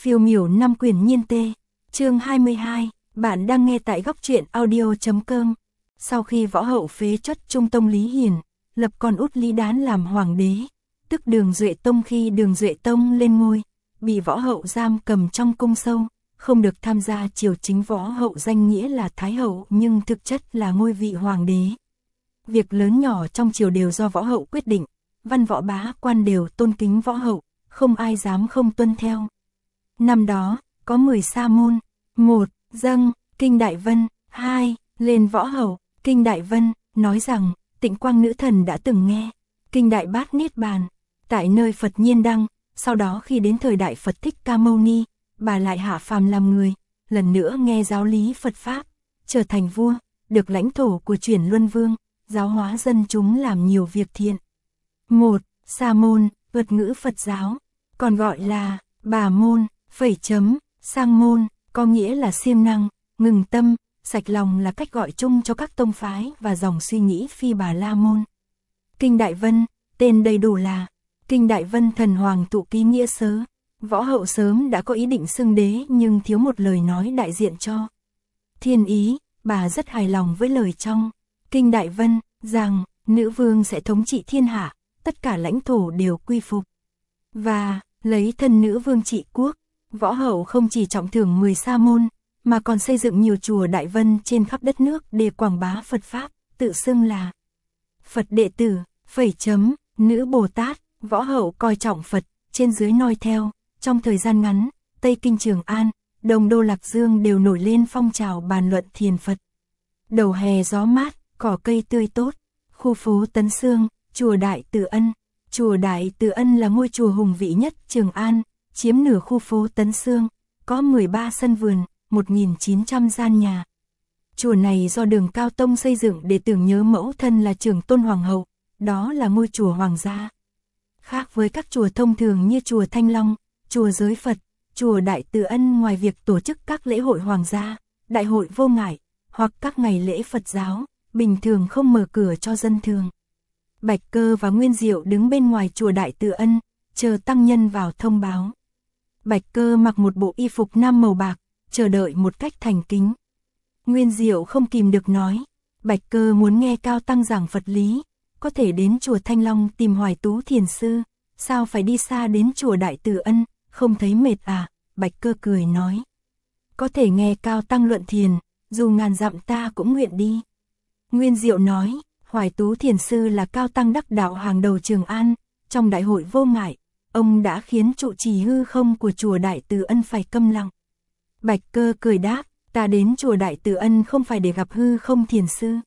Phiêu miểu 5 quyển nhiên tê. Chương 22, bạn đang nghe tại góc truyện audio.com. Sau khi võ hậu phế truất Trung Tông Lý Hiền, lập con út Lý Đán làm hoàng đế, tức Đường Duệ Tông. Khi Đường Duệ Tông lên ngôi, bị võ hậu giam cầm trong cung sâu, không được tham gia triều chính. Võ hậu danh nghĩa là Thái hậu nhưng thực chất là ngôi vị hoàng đế. Việc lớn nhỏ trong triều đều do võ hậu quyết định, văn võ bá quan đều tôn kính võ hậu, không ai dám không tuân theo. Năm đó, có 10 sa môn: 1. Dâng kinh Đại Vân. 2. Lên võ hậu. Kinh Đại Vân nói rằng Tịnh Quang Nữ Thần đã từng nghe kinh Đại Bát Niết Bàn tại nơi Phật Nhiên Đăng. Sau đó khi đến thời đại Phật Thích Ca Mâu Ni, bà lại hạ phàm làm người, lần nữa nghe giáo lý Phật Pháp, trở thành vua, được lãnh thổ của Chuyển Luân Vương, giáo hóa dân chúng làm nhiều việc thiện. 1. Sa môn, thuật ngữ Phật giáo, còn gọi là bà môn, sang môn, có nghĩa là siêng năng, ngừng tâm, sạch lòng là cách gọi chung cho các tông phái và dòng suy nghĩ Phi Bà La Môn. Kinh Đại Vân, tên đầy đủ là Kinh Đại Vân Thần Hoàng Tụ Ký Nghĩa Sớ. Võ hậu sớm đã có ý định xưng đế nhưng thiếu một lời nói đại diện cho thiên ý. Bà rất hài lòng với lời trong Kinh Đại Vân rằng nữ vương sẽ thống trị thiên hạ, tất cả lãnh thổ đều quy phục và lấy thân nữ vương trị quốc. Võ hậu không chỉ trọng thưởng 10 sa môn, mà còn xây dựng nhiều chùa Đại Vân trên khắp đất nước để quảng bá Phật Pháp, tự xưng là Phật đệ tử, nữ Bồ Tát. Võ hậu coi trọng Phật, trên dưới noi theo. Trong thời gian ngắn, Tây Kinh Trường An, Đông Đô Lạc Dương đều nổi lên phong trào bàn luận thiền Phật. Đầu hè gió mát, cỏ cây tươi tốt. Khu phố Tấn Xương, chùa Đại Từ Ân. Chùa Đại Từ Ân là ngôi chùa hùng vĩ nhất Trường An, chiếm nửa khu phố Tấn Xương, có 13 sân vườn, 1.900 gian nhà. Chùa này do Đường Cao Tông xây dựng để tưởng nhớ mẫu thân là Trường Tôn Hoàng hậu, đó là ngôi chùa hoàng gia. Khác với các chùa thông thường như chùa Thanh Long, chùa Giới Phật, chùa Đại Từ Ân ngoài việc tổ chức các lễ hội hoàng gia, đại hội vô ngại, hoặc các ngày lễ Phật giáo, bình thường không mở cửa cho dân thường. Bạch Cơ và Nguyên Diệu đứng bên ngoài chùa Đại Từ Ân, chờ tăng nhân vào thông báo. Bạch Cơ mặc một bộ y phục nam màu bạc, chờ đợi một cách thành kính. Nguyên Diệu không kìm được nói, Bạch Cơ muốn nghe Cao Tăng giảng Phật lý, có thể đến chùa Thanh Long tìm Hoài Tú Thiền Sư, sao phải đi xa đến chùa Đại Từ Ân, không thấy mệt à? Bạch Cơ cười nói, có thể nghe Cao Tăng luận thiền, dù ngàn dặm ta cũng nguyện đi. Nguyên Diệu nói, Hoài Tú Thiền Sư là Cao Tăng đắc đạo hàng đầu Trường An, trong đại hội vô ngại, ông đã khiến trụ trì hư không của chùa Đại Từ Ân phải câm lặng. Bạch Cơ cười đáp, ta đến chùa Đại Từ Ân không phải để gặp hư không thiền sư.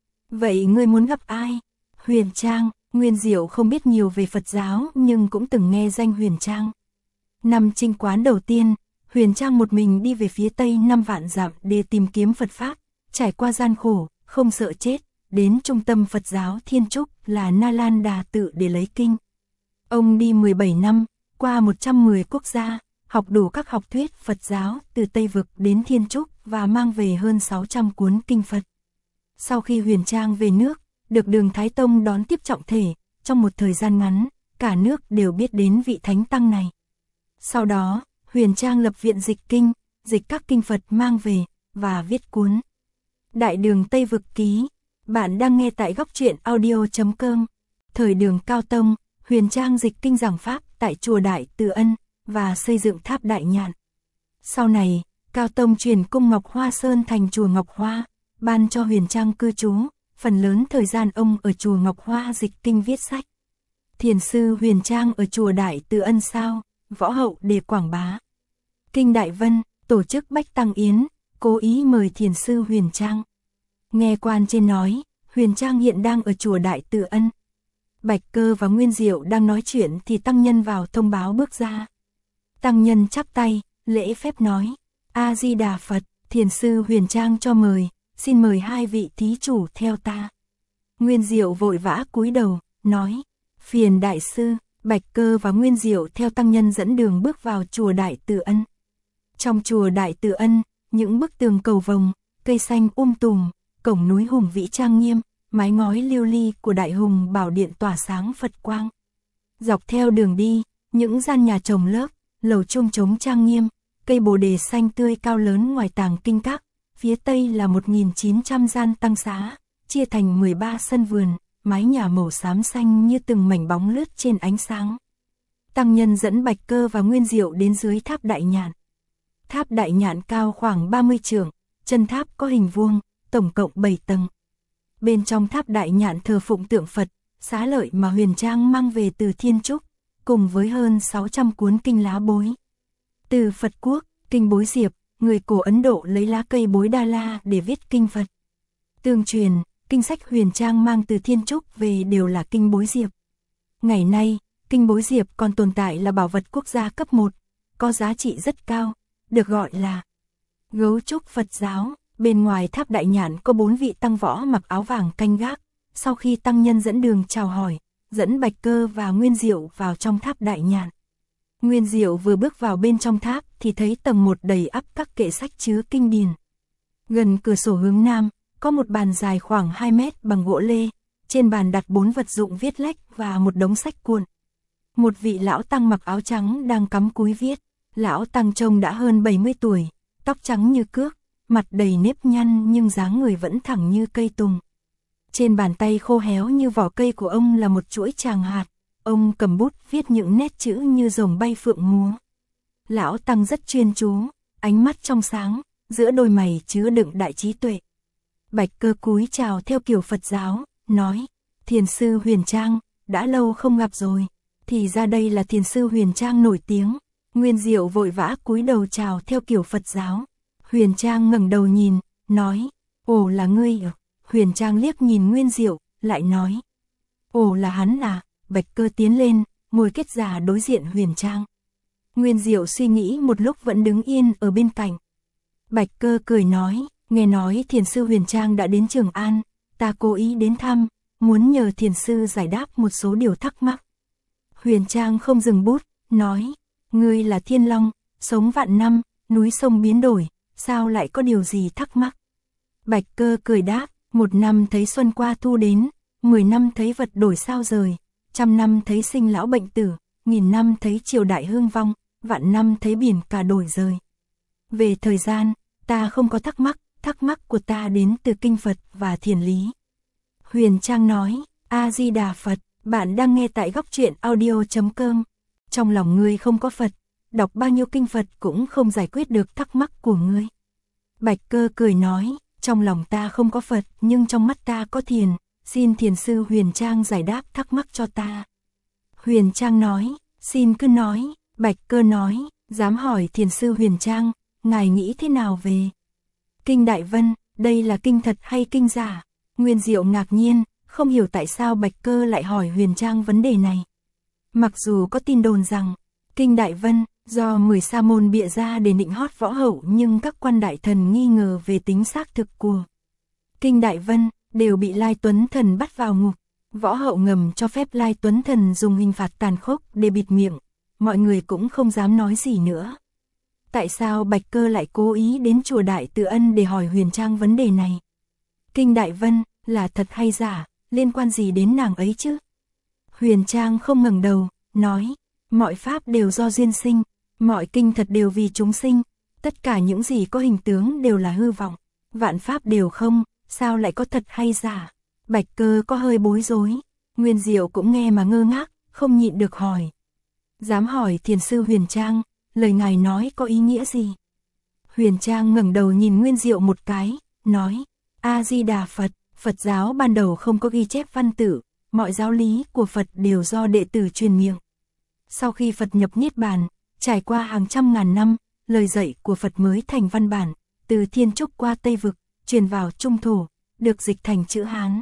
Vậy ngươi muốn gặp ai? Huyền Trang. Nguyên Diệu không biết nhiều về Phật giáo nhưng cũng từng nghe danh Huyền Trang. Năm chinh quán đầu tiên, Huyền Trang một mình đi về phía tây 5 vạn dặm để tìm kiếm Phật Pháp, trải qua gian khổ, không sợ chết, đến trung tâm Phật giáo Thiên Trúc là Na Lan Đà Tự để lấy kinh. Ông đi 17 năm, qua 110 quốc gia, học đủ các học thuyết Phật giáo từ Tây Vực đến Thiên Trúc và mang về hơn 600 cuốn kinh Phật. Sau khi Huyền Trang về nước, được Đường Thái Tông đón tiếp trọng thể, trong một thời gian ngắn, cả nước đều biết đến vị thánh tăng này. Sau đó, Huyền Trang lập viện dịch kinh, dịch các kinh Phật mang về, và viết cuốn Đại Đường Tây Vực Ký. Bạn đang nghe tại góc truyện audio.com. Thời Đường Cao Tông, Huyền Trang dịch kinh giảng Pháp tại chùa Đại Từ Ân, và xây dựng tháp Đại Nhạn. Sau này, Cao Tông chuyển cung Ngọc Hoa Sơn thành chùa Ngọc Hoa, ban cho Huyền Trang cư trú, phần lớn thời gian ông ở chùa Ngọc Hoa dịch kinh viết sách. Thiền sư Huyền Trang ở chùa Đại Từ Ân sao? Võ hậu để quảng bá Kinh Đại Vân, tổ chức Bách Tăng Yến, cố ý mời thiền sư Huyền Trang. Nghe quan trên nói, Huyền Trang hiện đang ở chùa Đại Từ Ân. Bạch Cơ và Nguyên Diệu đang nói chuyện thì tăng nhân vào thông báo bước ra. Tăng nhân chắp tay, lễ phép nói, A Di Đà Phật, thiền sư Huyền Trang cho mời, xin mời hai vị thí chủ theo ta. Nguyên Diệu vội vã cúi đầu, nói, phiền đại sư. Bạch Cơ và Nguyên Diệu theo tăng nhân dẫn đường bước vào chùa Đại Từ Ân. Trong chùa Đại Từ Ân, những bức tường cầu vồng, cây xanh tùm, cổng núi hùng vĩ trang nghiêm, mái ngói lưu ly của Đại Hùng Bảo Điện tỏa sáng Phật quang. Dọc theo đường đi, những gian nhà chồng lớp, lầu chuông trống trang nghiêm, cây bồ đề xanh tươi cao lớn ngoài tàng kinh các, phía tây là 1.900 gian tăng xá, chia thành 13 sân vườn, mái nhà màu xám xanh như từng mảnh bóng lướt trên ánh sáng. Tăng nhân dẫn Bạch Cơ và Nguyên Diệu đến dưới tháp Đại Nhạn. Tháp Đại Nhạn cao khoảng 30 trượng, chân tháp có hình vuông, tổng cộng 7 tầng. Bên trong tháp Đại Nhạn thờ phụng tượng Phật, xá lợi mà Huyền Trang mang về từ Thiên Trúc, cùng với hơn 600 cuốn kinh lá bối. Từ Phật Quốc, kinh bối diệp, người cổ Ấn Độ lấy lá cây bối đa la để viết kinh Phật. Tương truyền, kinh sách Huyền Trang mang từ Thiên Trúc về đều là kinh bối diệp. Ngày nay, kinh bối diệp còn tồn tại là bảo vật quốc gia cấp 1, có giá trị rất cao, được gọi là gấu trúc Phật giáo. Bên ngoài tháp Đại Nhạn có 4 vị tăng võ mặc áo vàng canh gác. Sau khi tăng nhân dẫn đường chào hỏi, dẫn Bạch Cơ và Nguyên Diệu vào trong tháp Đại Nhạn. Nguyên Diệu vừa bước vào bên trong tháp thì thấy tầng 1 đầy ắp các kệ sách chứa kinh điển. Gần cửa sổ hướng nam, có một bàn dài khoảng 2 mét bằng gỗ lê, trên bàn đặt 4 vật dụng viết lách và một đống sách cuộn. Một vị lão tăng mặc áo trắng đang cắm cúi viết. Lão tăng trông đã hơn 70 tuổi, tóc trắng như cước, mặt đầy nếp nhăn nhưng dáng người vẫn thẳng như cây tùng. Trên bàn tay khô héo như vỏ cây của ông là một chuỗi tràng hạt, ông cầm bút viết những nét chữ như rồng bay phượng múa. Lão tăng rất chuyên chú, ánh mắt trong sáng, giữa đôi mày chứa đựng đại trí tuệ. Bạch Cơ cúi chào theo kiểu Phật giáo, nói: Thiền sư Huyền Trang, đã lâu không gặp rồi. Thì ra đây là thiền sư Huyền Trang nổi tiếng. Nguyên Diệu vội vã cúi đầu chào theo kiểu Phật giáo. Huyền Trang ngẩng đầu nhìn, nói: Ồ, là ngươi à? Huyền Trang liếc nhìn Nguyên Diệu, lại nói: Ồ, là hắn à? Bạch Cơ tiến lên, ngồi kết già đối diện Huyền Trang. Nguyên Diệu suy nghĩ một lúc vẫn đứng yên ở bên cạnh. Bạch Cơ cười nói: Nghe nói thiền sư Huyền Trang đã đến Trường An, ta cố ý đến thăm, muốn nhờ thiền sư giải đáp một số điều thắc mắc. Huyền Trang không dừng bút, nói: Ngươi là Thiên Long, sống vạn năm, núi sông biến đổi, sao lại có điều gì thắc mắc? Bạch Cơ cười đáp: 1 năm thấy xuân qua thu đến, 10 năm thấy vật đổi sao rời, 100 năm thấy sinh lão bệnh tử, 1000 năm thấy triều đại hương vong, vạn năm thấy biển cả đổi rời. Về thời gian, ta không có thắc mắc của ta đến từ kinh Phật và thiền lý. Huyền Trang nói: A Di Đà Phật, bạn đang nghe tại Góc Truyện Audio.com. Trong lòng ngươi không có Phật, đọc bao nhiêu kinh Phật cũng không giải quyết được thắc mắc của ngươi. Bạch Cơ cười nói: Trong lòng ta không có Phật nhưng trong mắt ta có thiền, xin thiền sư Huyền Trang giải đáp thắc mắc cho ta. Huyền Trang nói: Xin cứ nói. Bạch Cơ nói: Dám hỏi thiền sư Huyền Trang, ngài nghĩ thế nào về kinh Đại Vân, đây là kinh thật hay kinh giả? Nguyên Diệu ngạc nhiên, không hiểu tại sao Bạch Cơ lại hỏi Huyền Trang vấn đề này. Mặc dù có tin đồn rằng kinh Đại Vân do 10 sa môn bịa ra để nịnh hót võ hậu, nhưng các quan đại thần nghi ngờ về tính xác thực của kinh Đại Vân, đều bị Lai Tuấn Thần bắt vào ngục. Võ hậu ngầm cho phép Lai Tuấn Thần dùng hình phạt tàn khốc để bịt miệng, mọi người cũng không dám nói gì nữa. Tại sao Bạch Cơ lại cố ý đến chùa Đại Từ Ân để hỏi Huyền Trang vấn đề này? Kinh Đại Vân là thật hay giả, liên quan gì đến nàng ấy chứ? Huyền Trang không ngẩng đầu, nói: Mọi pháp đều do duyên sinh, mọi kinh thật đều vì chúng sinh, tất cả những gì có hình tướng đều là hư vọng, vạn pháp đều không, sao lại có thật hay giả? Bạch Cơ có hơi bối rối, Nguyên Diệu cũng nghe mà ngơ ngác, không nhịn được hỏi: Dám hỏi thiền sư Huyền Trang, lời ngài nói có ý nghĩa gì? Huyền Trang ngẩng đầu nhìn Nguyên Diệu một cái, nói: A Di Đà Phật, Phật giáo ban đầu không có ghi chép văn tự, mọi giáo lý của Phật đều do đệ tử truyền miệng. Sau khi Phật nhập Niết Bàn, trải qua hàng trăm ngàn năm, lời dạy của Phật mới thành văn bản, từ Thiên Trúc qua Tây Vực, truyền vào Trung Thổ, được dịch thành chữ Hán.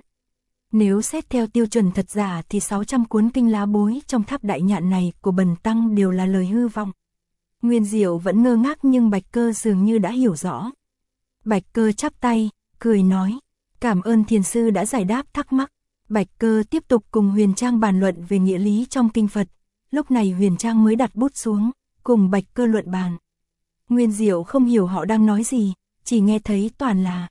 Nếu xét theo tiêu chuẩn thật giả thì 600 cuốn kinh lá bối trong tháp Đại Nhạn này của Bần Tăng đều là lời hư vọng. Nguyên Diệu vẫn ngơ ngác nhưng Bạch Cơ dường như đã hiểu rõ. Bạch Cơ chắp tay, cười nói: Cảm ơn thiền sư đã giải đáp thắc mắc. Bạch Cơ tiếp tục cùng Huyền Trang bàn luận về nghĩa lý trong kinh Phật. Lúc này Huyền Trang mới đặt bút xuống, cùng Bạch Cơ luận bàn. Nguyên Diệu không hiểu họ đang nói gì, chỉ nghe thấy toàn là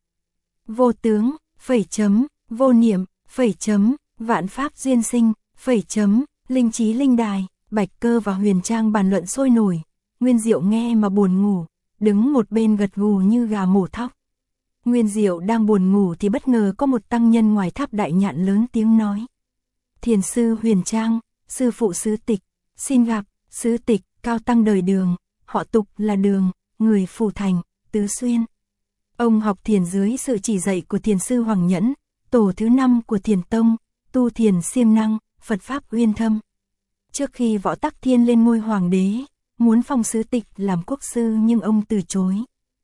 vô tướng, phẩy chấm, vô niệm, phẩy chấm, vạn pháp duyên sinh, phẩy chấm, linh trí linh đài. Bạch Cơ và Huyền Trang bàn luận sôi nổi, Nguyên Diệu nghe mà buồn ngủ, đứng một bên gật gù như gà mổ thóc. Nguyên Diệu đang buồn ngủ thì bất ngờ có một tăng nhân ngoài tháp đại nhạn lớn tiếng nói. Thiền sư Huyền Trang, sư phụ Sứ Tịch, xin gặp. Sứ Tịch, cao tăng đời Đường, họ Tục là Đường, người Phù Thành, Tứ Xuyên. Ông học thiền dưới sự chỉ dạy của thiền sư Hoàng Nhẫn, tổ thứ 5 của Thiền Tông, tu thiền siêng năng, Phật pháp uyên thâm. Trước khi Võ Tắc Thiên lên ngôi hoàng đế, muốn phong Sứ Tịch làm quốc sư nhưng ông từ chối.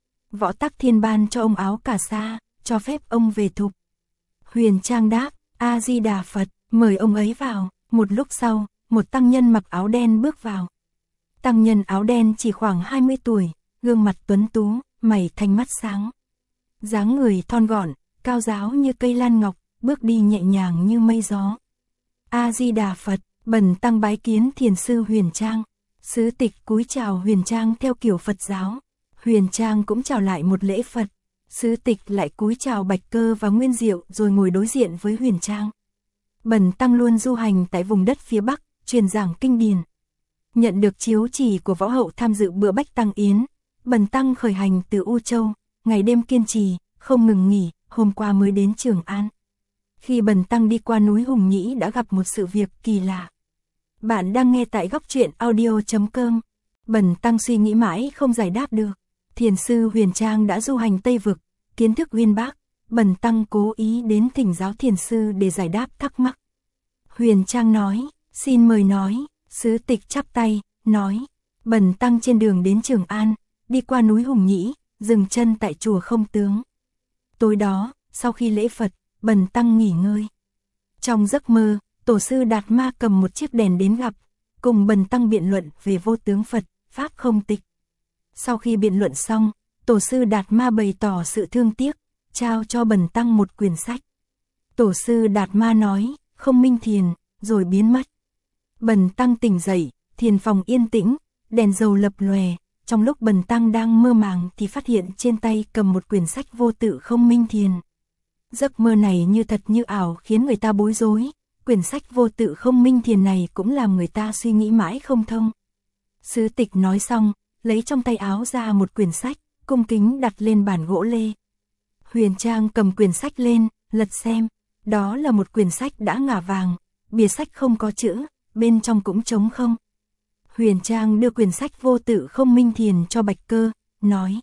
Võ Tắc Thiên ban cho ông áo cà sa, cho phép ông về Thục. Huyền Trang đáp, A Di Đà Phật, mời ông ấy vào. Một lúc sau, một tăng nhân mặc áo đen bước vào. Tăng nhân áo đen chỉ khoảng 20 tuổi, gương mặt tuấn tú, mày thanh mắt sáng. Dáng người thon gọn, cao ráo như cây lan ngọc, bước đi nhẹ nhàng như mây gió. A Di Đà Phật, bần tăng bái kiến thiền sư Huyền Trang. Sứ Tịch cúi chào Huyền Trang theo kiểu Phật giáo. Huyền Trang cũng chào lại một lễ Phật. Sứ Tịch lại cúi chào Bạch Cơ và Nguyên Diệu rồi ngồi đối diện với Huyền Trang. Bần tăng luôn du hành tại vùng đất phía Bắc, truyền giảng kinh điển. Nhận được chiếu chỉ của Võ Hậu tham dự bữa bách tăng yến, bần tăng khởi hành từ U Châu, ngày đêm kiên trì, không ngừng nghỉ, hôm qua mới đến Trường An. Khi bần tăng đi qua núi Hùng Nhĩ đã gặp một sự việc kỳ lạ. Bạn đang nghe tại Góc Truyện Audio.com. Bần tăng suy nghĩ mãi không giải đáp được. Thiền sư Huyền Trang đã du hành Tây Vực, kiến thức uyên bác. Bần tăng cố ý đến thỉnh giáo thiền sư để giải đáp thắc mắc. Huyền Trang nói, xin mời nói. Sứ Tịch chắp tay, nói, bần tăng trên đường đến Trường An, đi qua núi Hùng Nhĩ, dừng chân tại chùa Không Tướng. Tối đó, sau khi lễ Phật, bần tăng nghỉ ngơi. Trong giấc mơ, tổ sư Đạt Ma cầm một chiếc đèn đến gặp, cùng bần tăng biện luận về vô tướng Phật, Pháp không tịch. Sau khi biện luận xong, tổ sư Đạt Ma bày tỏ sự thương tiếc, trao cho bần tăng một quyển sách. Tổ sư Đạt Ma nói, không minh thiền, rồi biến mất. Bần tăng tỉnh dậy, thiền phòng yên tĩnh, đèn dầu lập lòe. Trong lúc bần tăng đang mơ màng thì phát hiện trên tay cầm một quyển sách vô tự không minh thiền. Giấc mơ này như thật như ảo khiến người ta bối rối. Quyển sách vô tự không minh thiền này cũng làm người ta suy nghĩ mãi không thông. Sứ Tịch nói xong, lấy trong tay áo ra một quyển sách, cung kính đặt lên bàn gỗ lê. Huyền Trang cầm quyển sách lên, lật xem. Đó là một quyển sách đã ngả vàng, bìa sách không có chữ, bên trong cũng trống không. Huyền Trang đưa quyển sách vô tự không minh thiền cho Bạch Cơ, nói.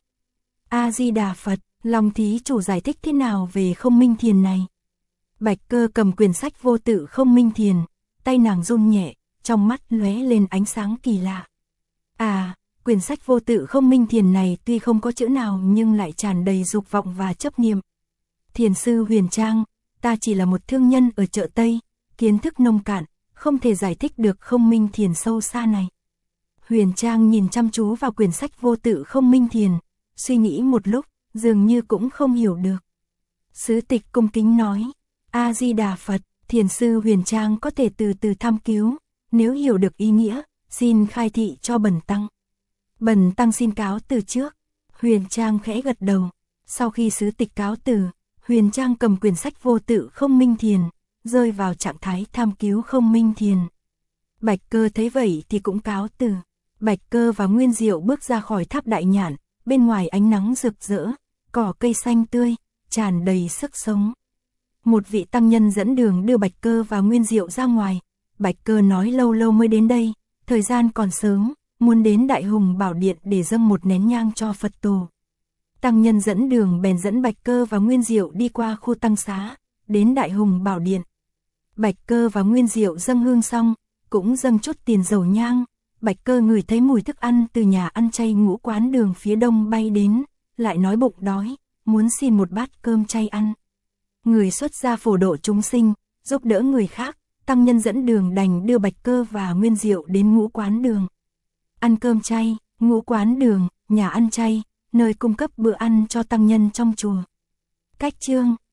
A Di Đà Phật, lòng thí chủ giải thích thế nào về không minh thiền này? Bạch Cơ cầm quyển sách vô tự không minh thiền, tay nàng run nhẹ, trong mắt lóe lên ánh sáng kỳ lạ. À, quyển sách vô tự không minh thiền này tuy không có chữ nào nhưng lại tràn đầy dục vọng và chấp niệm. Thiền sư Huyền Trang, ta chỉ là một thương nhân ở chợ Tây, kiến thức nông cạn, không thể giải thích được không minh thiền sâu xa này. Huyền Trang nhìn chăm chú vào quyển sách vô tự không minh thiền, suy nghĩ một lúc, dường như cũng không hiểu được. Sứ Tịch cung kính nói, A Di Đà Phật, thiền sư Huyền Trang có thể từ từ tham cứu, nếu hiểu được ý nghĩa, xin khai thị cho bần tăng. Bần tăng xin cáo từ trước. Huyền Trang khẽ gật đầu. Sau khi Sứ Tịch cáo từ, Huyền Trang cầm quyển sách vô tự không minh thiền, rơi vào trạng thái tham cứu không minh thiền. Bạch Cơ thấy vậy thì cũng cáo từ. Bạch Cơ và Nguyên Diệu bước ra khỏi tháp đại nhạn, bên ngoài ánh nắng rực rỡ, cỏ cây xanh tươi, tràn đầy sức sống. Một vị tăng nhân dẫn đường đưa Bạch Cơ và Nguyên Diệu ra ngoài. Bạch Cơ nói lâu lâu mới đến đây, thời gian còn sớm, muốn đến Đại Hùng Bảo Điện để dâng một nén nhang cho Phật tổ. Tăng nhân dẫn đường bèn dẫn Bạch Cơ và Nguyên Diệu đi qua khu tăng xá, đến Đại Hùng Bảo Điện. Bạch Cơ và Nguyên Diệu dâng hương xong, cũng dâng chút tiền dầu nhang. Bạch Cơ ngửi thấy mùi thức ăn từ nhà ăn chay Ngũ Quán Đường phía đông bay đến, lại nói bụng đói, muốn xin một bát cơm chay ăn. Người xuất gia phổ độ chúng sinh, giúp đỡ người khác, tăng nhân dẫn đường đành đưa Bạch Cơ và Nguyên Diệu đến Ngũ Quán Đường. Ăn cơm chay, Ngũ Quán Đường, nhà ăn chay, nơi cung cấp bữa ăn cho tăng nhân trong chùa. Cách chương